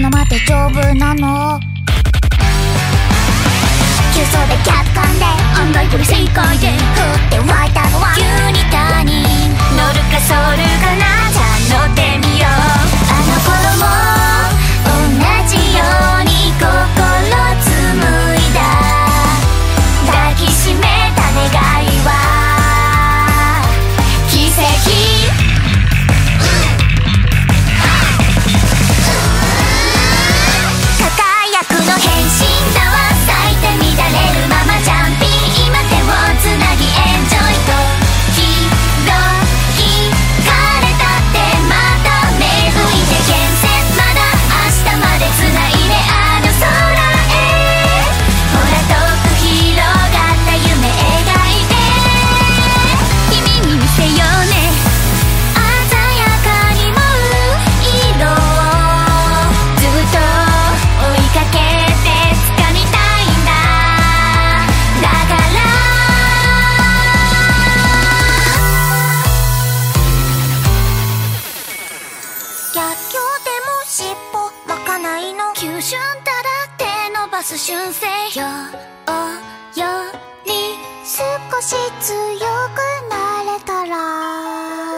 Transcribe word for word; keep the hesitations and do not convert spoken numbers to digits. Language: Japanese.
のまって丈夫なの。急走で逆感で案外これ正解で降って湧いたのは急に他人乗るかソルかな、じゃあ乗ってみよう。あの頃も同じように心紡いだ抱きしめた願いは奇跡。輝くの変身だわ、咲いて乱れるままジャンピン、今手をつなぎエンジョイとひろきかれたってまた芽吹いて厳選、まだ明日までつないであの空へ、ほら遠く広がった夢描いて君に見せようね、鮮やかに舞う色をずっと追いかけて掴みたいんだ。だから逆境でも尻尾巻かないの、急峻たら手伸ばす習性よより少し強くなれたら